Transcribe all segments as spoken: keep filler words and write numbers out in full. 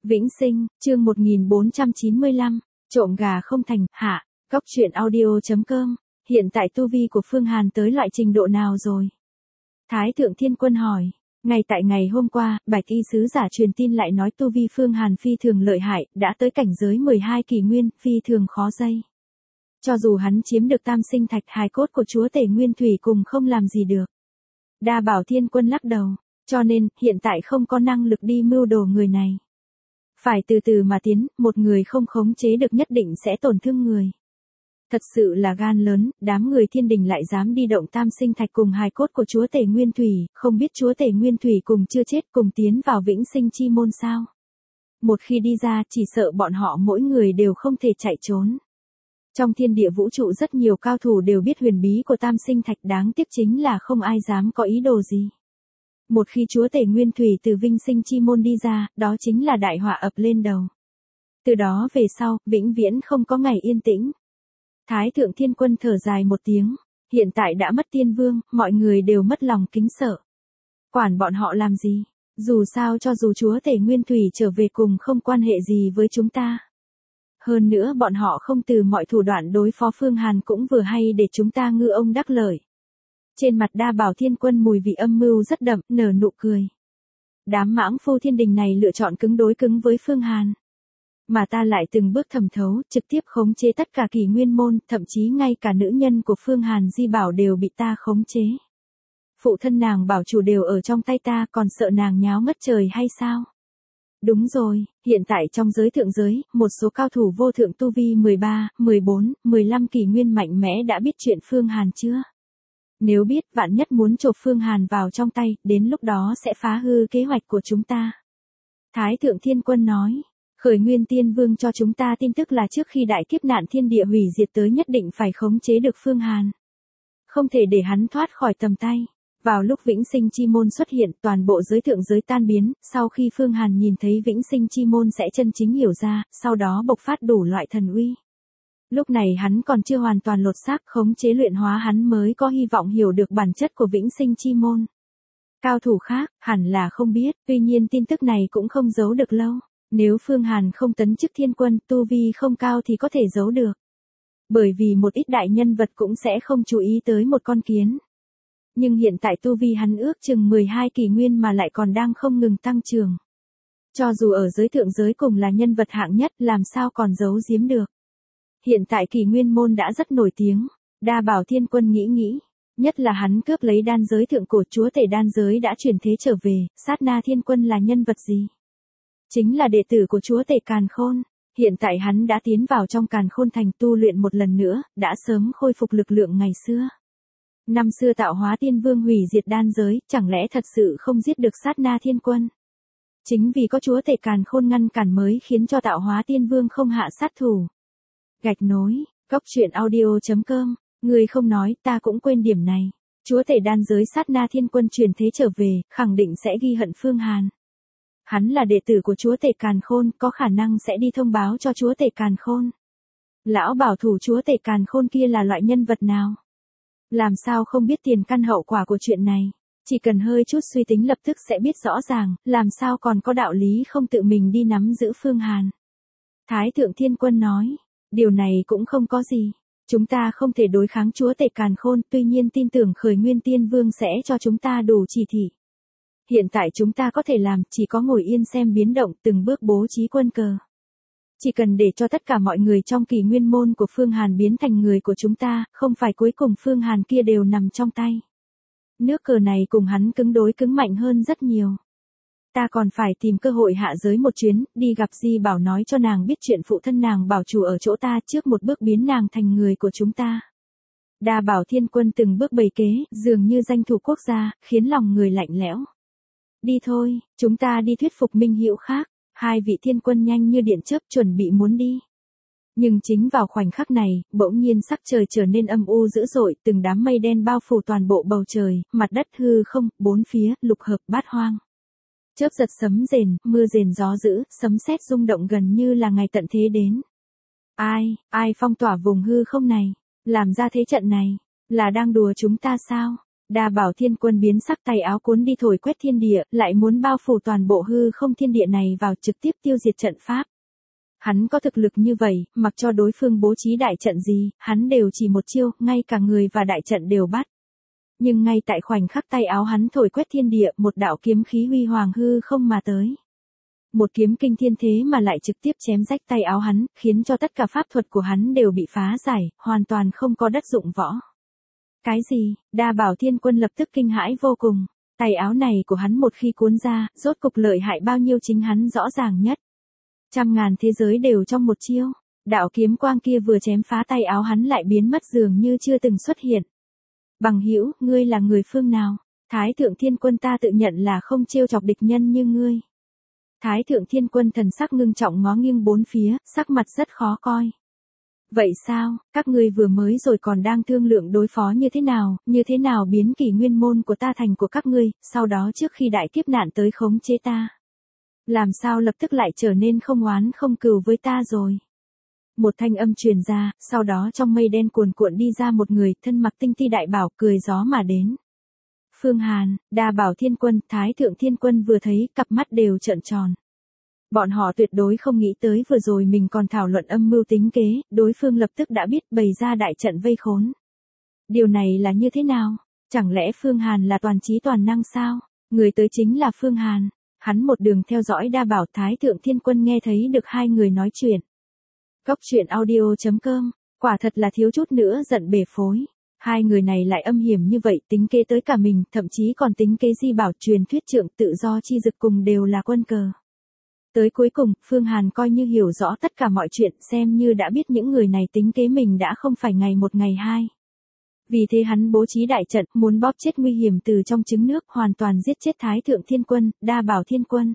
Vĩnh Sinh, chương một nghìn bốn trăm chín mươi lăm, trộm gà không thành, hạ, Cóc truyện audio chấm com, hiện tại tu vi của Phương Hàn tới loại trình độ nào rồi? Thái thượng thiên quân hỏi, ngay tại ngày hôm qua, Bạch y sứ giả truyền tin lại nói tu vi Phương Hàn phi thường lợi hại, đã tới cảnh giới mười hai kỳ nguyên, phi thường khó dây. Cho dù hắn chiếm được tam sinh thạch hài cốt của chúa tể nguyên thủy cùng không làm gì được. Đa bảo thiên quân lắc đầu, cho nên, hiện tại không có năng lực đi mưu đồ người này. Phải từ từ mà tiến, một người không khống chế được nhất định sẽ tổn thương người. Thật sự là gan lớn, đám người thiên đình lại dám đi động tam sinh thạch cùng hài cốt của chúa tể nguyên thủy, không biết chúa tể nguyên thủy cùng chưa chết cùng tiến vào vĩnh sinh chi môn sao. Một khi đi ra, chỉ sợ bọn họ mỗi người đều không thể chạy trốn. Trong thiên địa vũ trụ rất nhiều cao thủ đều biết huyền bí của tam sinh thạch, đáng tiếc chính là không ai dám có ý đồ gì. Một khi chúa tể nguyên thủy từ vinh sinh chi môn đi ra, đó chính là đại họa ập lên đầu. Từ đó về sau, vĩnh viễn không có ngày yên tĩnh. Thái thượng thiên quân thở dài một tiếng, hiện tại đã mất tiên vương, mọi người đều mất lòng kính sợ. Quản bọn họ làm gì, dù sao cho dù chúa tể nguyên thủy trở về cùng không quan hệ gì với chúng ta. Hơn nữa bọn họ không từ mọi thủ đoạn đối phó Phương Hàn cũng vừa hay để chúng ta ngư ông đắc lợi. Trên mặt đa bảo thiên quân mùi vị âm mưu rất đậm, nở nụ cười. Đám mãng phu thiên đình này lựa chọn cứng đối cứng với Phương Hàn. Mà ta lại từng bước thẩm thấu, trực tiếp khống chế tất cả kỳ nguyên môn, thậm chí ngay cả nữ nhân của Phương Hàn Di Bảo đều bị ta khống chế. Phụ thân nàng bảo chủ đều ở trong tay ta, còn sợ nàng nháo mất trời hay sao? Đúng rồi, hiện tại trong giới thượng giới, một số cao thủ vô thượng tu vi mười ba, mười bốn, mười lăm kỳ nguyên mạnh mẽ đã biết chuyện Phương Hàn chưa? Nếu biết, vạn nhất muốn chộp Phương Hàn vào trong tay, đến lúc đó sẽ phá hư kế hoạch của chúng ta. Thái thượng thiên quân nói, khởi nguyên tiên vương cho chúng ta tin tức là trước khi đại kiếp nạn thiên địa hủy diệt tới nhất định phải khống chế được Phương Hàn. Không thể để hắn thoát khỏi tầm tay. Vào lúc vĩnh sinh chi môn xuất hiện, toàn bộ giới thượng giới tan biến, sau khi Phương Hàn nhìn thấy vĩnh sinh chi môn sẽ chân chính hiểu ra, sau đó bộc phát đủ loại thần uy. Lúc này hắn còn chưa hoàn toàn lột xác, khống chế luyện hóa hắn mới có hy vọng hiểu được bản chất của vĩnh sinh chi môn. Cao thủ khác, hẳn là không biết, tuy nhiên tin tức này cũng không giấu được lâu. Nếu Phương Hàn không tấn chức thiên quân, tu vi không cao thì có thể giấu được. Bởi vì một ít đại nhân vật cũng sẽ không chú ý tới một con kiến. Nhưng hiện tại tu vi hắn ước chừng mười hai kỳ nguyên mà lại còn đang không ngừng tăng trưởng. Cho dù ở giới thượng giới cùng là nhân vật hạng nhất, làm sao còn giấu giếm được. Hiện tại kỳ nguyên môn đã rất nổi tiếng, đa bảo thiên quân nghĩ nghĩ, nhất là hắn cướp lấy đan giới thượng cổ, chúa tể đan giới đã chuyển thế trở về, sát na thiên quân là nhân vật gì? Chính là đệ tử của chúa tể Càn Khôn, hiện tại hắn đã tiến vào trong Càn Khôn thành tu luyện một lần nữa, đã sớm khôi phục lực lượng ngày xưa. Năm xưa tạo hóa tiên vương hủy diệt đan giới, chẳng lẽ thật sự không giết được sát na thiên quân? Chính vì có chúa tể Càn Khôn ngăn cản mới khiến cho tạo hóa tiên vương không hạ sát thủ. Gạch nối, Cóc truyện audio chấm com, người không nói, ta cũng quên điểm này. Chúa tể đan giới sát na thiên quân truyền thế trở về, khẳng định sẽ ghi hận Phương Hàn. Hắn là đệ tử của chúa tể Càn Khôn, có khả năng sẽ đi thông báo cho chúa tể Càn Khôn. Lão bảo thủ chúa tể Càn Khôn kia là loại nhân vật nào? Làm sao không biết tiền căn hậu quả của chuyện này? Chỉ cần hơi chút suy tính lập tức sẽ biết rõ ràng, làm sao còn có đạo lý không tự mình đi nắm giữ Phương Hàn. Thái thượng thiên quân nói, điều này cũng không có gì. Chúng ta không thể đối kháng chúa tể Càn Khôn, tuy nhiên tin tưởng khởi nguyên tiên vương sẽ cho chúng ta đủ chỉ thị. Hiện tại chúng ta có thể làm, chỉ có ngồi yên xem biến động, từng bước bố trí quân cờ. Chỉ cần để cho tất cả mọi người trong kỳ nguyên môn của Phương Hàn biến thành người của chúng ta, không phải cuối cùng Phương Hàn kia đều nằm trong tay. Nước cờ này cùng hắn cứng đối cứng mạnh hơn rất nhiều. Ta còn phải tìm cơ hội hạ giới một chuyến, đi gặp Di Bảo nói cho nàng biết chuyện phụ thân nàng bảo chủ ở chỗ ta, trước một bước biến nàng thành người của chúng ta. Đa bảo thiên quân từng bước bày kế, dường như danh thủ quốc gia, khiến lòng người lạnh lẽo. Đi thôi, chúng ta đi thuyết phục minh hữu khác. Hai vị thiên quân nhanh như điện chớp chuẩn bị muốn đi. Nhưng chính vào khoảnh khắc này, bỗng nhiên sắc trời trở nên âm u dữ dội, từng đám mây đen bao phủ toàn bộ bầu trời, mặt đất hư không, bốn phía, lục hợp bát hoang. Chớp giật sấm rền, mưa rền gió dữ, sấm sét rung động gần như là ngày tận thế đến. Ai, ai phong tỏa vùng hư không này, làm ra thế trận này, là đang đùa chúng ta sao? Đa Bảo Thiên Quân biến sắc, tay áo cuốn đi thổi quét thiên địa, lại muốn bao phủ toàn bộ hư không thiên địa này vào, trực tiếp tiêu diệt trận pháp. Hắn có thực lực như vậy, mặc cho đối phương bố trí đại trận gì, hắn đều chỉ một chiêu, ngay cả người và đại trận đều bắt. Nhưng ngay tại khoảnh khắc tay áo hắn thổi quét thiên địa, một đạo kiếm khí huy hoàng hư không mà tới. Một kiếm kinh thiên thế mà lại trực tiếp chém rách tay áo hắn, khiến cho tất cả pháp thuật của hắn đều bị phá giải, hoàn toàn không có đất dụng võ. Cái gì? Đa Bảo Thiên Quân lập tức kinh hãi vô cùng. Tay áo này của hắn một khi cuốn ra, rốt cục lợi hại bao nhiêu chính hắn rõ ràng nhất. Trăm ngàn thế giới đều trong một chiêu. Đạo kiếm quang kia vừa chém phá tay áo hắn lại biến mất dường như chưa từng xuất hiện. Bằng hữu, ngươi là người phương nào? Thái Thượng Thiên Quân ta tự nhận là không trêu chọc địch nhân như ngươi. Thái Thượng Thiên Quân thần sắc ngưng trọng ngó nghiêng bốn phía, sắc mặt rất khó coi. Vậy sao, các ngươi vừa mới rồi còn đang thương lượng đối phó như thế nào, như thế nào biến kỷ nguyên môn của ta thành của các ngươi, sau đó trước khi đại kiếp nạn tới khống chế ta. Làm sao lập tức lại trở nên không oán không cừu với ta rồi. Một thanh âm truyền ra, sau đó trong mây đen cuồn cuộn đi ra một người, thân mặc tinh ti đại bảo, cười gió mà đến. Phương Hàn, Đa Bảo Thiên Quân, Thái Thượng Thiên Quân vừa thấy, cặp mắt đều trợn tròn. Bọn họ tuyệt đối không nghĩ tới vừa rồi mình còn thảo luận âm mưu tính kế, đối phương lập tức đã biết bày ra đại trận vây khốn. Điều này là như thế nào? Chẳng lẽ Phương Hàn là toàn trí toàn năng sao? Người tới chính là Phương Hàn. Hắn một đường theo dõi Đa Bảo, Thái Thượng Thiên Quân nghe thấy được hai người nói chuyện. Cốc truyện audio chấm com, quả thật là thiếu chút nữa giận bể phối. Hai người này lại âm hiểm như vậy, tính kế tới cả mình, thậm chí còn tính kế Di Bảo, truyền thuyết trượng tự do chi dực cùng đều là quân cờ. Tới cuối cùng, Phương Hàn coi như hiểu rõ tất cả mọi chuyện, xem như đã biết những người này tính kế mình đã không phải ngày một ngày hai. Vì thế hắn bố trí đại trận, muốn bóp chết nguy hiểm từ trong trứng nước, hoàn toàn giết chết Thái Thượng Thiên Quân, Đa Bảo Thiên Quân.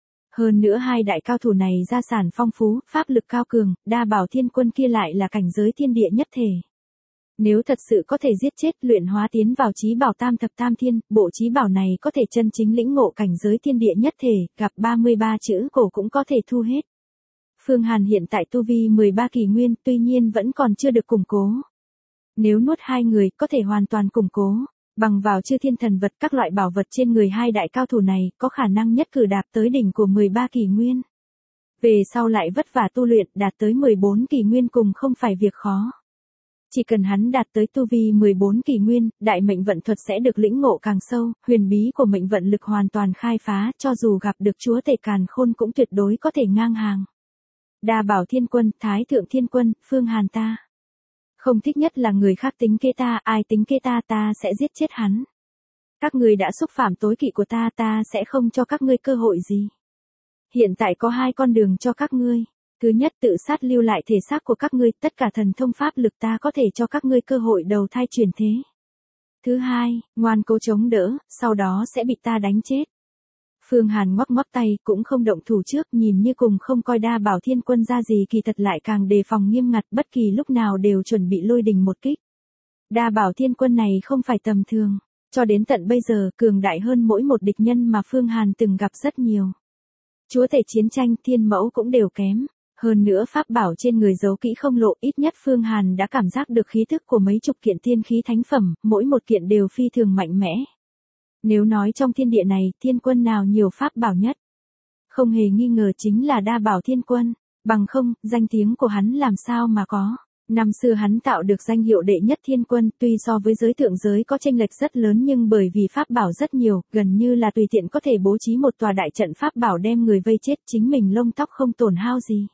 Hơn nữa hai đại cao thủ này gia sản phong phú, pháp lực cao cường, Đa Bảo Thiên Quân kia lại là cảnh giới thiên địa nhất thể. Nếu thật sự có thể giết chết, luyện hóa tiến vào chí bảo tam thập tam thiên, bộ chí bảo này có thể chân chính lĩnh ngộ cảnh giới thiên địa nhất thể, gặp ba mươi ba chữ cổ cũng có thể thu hết. Phương Hàn hiện tại tu vi mười ba kỳ nguyên, tuy nhiên vẫn còn chưa được củng cố. Nếu nuốt hai người, có thể hoàn toàn củng cố, bằng vào chư thiên thần vật, các loại bảo vật trên người hai đại cao thủ này, có khả năng nhất cử đạt tới đỉnh của mười ba kỳ nguyên. Về sau lại vất vả tu luyện, đạt tới mười bốn kỳ nguyên cùng không phải việc khó. Chỉ cần hắn đạt tới tu vi mười bốn kỳ nguyên, đại mệnh vận thuật sẽ được lĩnh ngộ càng sâu, huyền bí của mệnh vận lực hoàn toàn khai phá, cho dù gặp được chúa tể càn khôn cũng tuyệt đối có thể ngang hàng. Đa Bảo Thiên Quân, Thái Thượng Thiên Quân, Phương Hàn ta. Không thích nhất là người khác tính kế ta, ai tính kế ta ta sẽ giết chết hắn. Các ngươi đã xúc phạm tối kỵ của ta, ta sẽ không cho các ngươi cơ hội gì. Hiện tại có hai con đường cho các ngươi. Thứ nhất, tự sát lưu lại thể xác của các ngươi, tất cả thần thông pháp lực ta có thể cho các ngươi cơ hội đầu thai chuyển thế. Thứ hai, ngoan cố chống đỡ, sau đó sẽ bị ta đánh chết. Phương Hàn ngoắc ngoắc tay, cũng không động thủ trước, nhìn như cùng không coi Đa Bảo Thiên Quân ra gì, kỳ thật lại càng đề phòng nghiêm ngặt, bất kỳ lúc nào đều chuẩn bị lôi đình một kích. Đa Bảo Thiên Quân này không phải tầm thường, cho đến tận bây giờ, cường đại hơn mỗi một địch nhân mà Phương Hàn từng gặp rất nhiều. Chúa tể chiến tranh, thiên mẫu cũng đều kém. Hơn nữa pháp bảo trên người giấu kỹ không lộ, ít nhất Phương Hàn đã cảm giác được khí thức của mấy chục kiện tiên khí thánh phẩm, mỗi một kiện đều phi thường mạnh mẽ. Nếu nói trong thiên địa này, thiên quân nào nhiều pháp bảo nhất? Không hề nghi ngờ chính là Đa Bảo Thiên Quân, bằng không, danh tiếng của hắn làm sao mà có. Năm xưa hắn tạo được danh hiệu đệ nhất thiên quân, tuy so với giới thượng giới có chênh lệch rất lớn nhưng bởi vì pháp bảo rất nhiều, gần như là tùy tiện có thể bố trí một tòa đại trận pháp bảo đem người vây chết, chính mình lông tóc không tổn hao gì.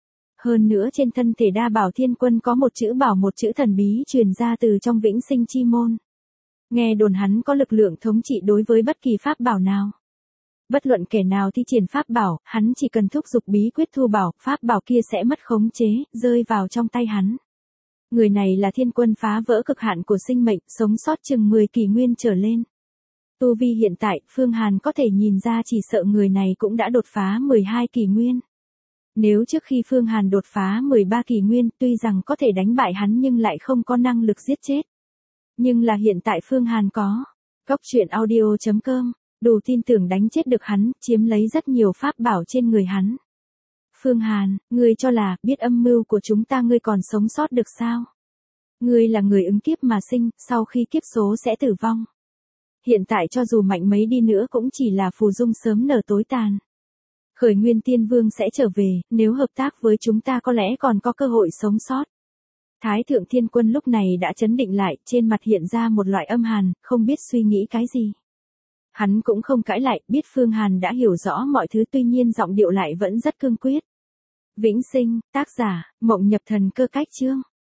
Hơn nữa trên thân thể Đa Bảo Thiên Quân có một chữ bảo, một chữ thần bí truyền ra từ trong vĩnh sinh chi môn. Nghe đồn hắn có lực lượng thống trị đối với bất kỳ pháp bảo nào. Bất luận kẻ nào thi triển pháp bảo, hắn chỉ cần thúc giục bí quyết thu bảo, pháp bảo kia sẽ mất khống chế, rơi vào trong tay hắn. Người này là thiên quân phá vỡ cực hạn của sinh mệnh, sống sót chừng mười kỳ nguyên trở lên. Tu vi hiện tại, Phương Hàn có thể nhìn ra chỉ sợ người này cũng đã đột phá mười hai kỳ nguyên. Nếu trước khi Phương Hàn đột phá mười ba kỳ nguyên, tuy rằng có thể đánh bại hắn nhưng lại không có năng lực giết chết. Nhưng là hiện tại Phương Hàn có. Cốc truyện audio chấm com, đủ tin tưởng đánh chết được hắn, chiếm lấy rất nhiều pháp bảo trên người hắn. Phương Hàn, ngươi cho là, biết âm mưu của chúng ta ngươi còn sống sót được sao? Ngươi là người ứng kiếp mà sinh, sau khi kiếp số sẽ tử vong. Hiện tại cho dù mạnh mấy đi nữa cũng chỉ là phù dung sớm nở tối tàn. Khởi Nguyên Tiên Vương sẽ trở về, nếu hợp tác với chúng ta có lẽ còn có cơ hội sống sót. Thái Thượng Thiên Quân lúc này đã trấn định lại, trên mặt hiện ra một loại âm hàn, không biết suy nghĩ cái gì. Hắn cũng không cãi lại, biết Phương Hàn đã hiểu rõ mọi thứ, tuy nhiên giọng điệu lại vẫn rất cương quyết. Vĩnh Sinh, tác giả, Mộng Nhập Thần Cơ Cách Chương.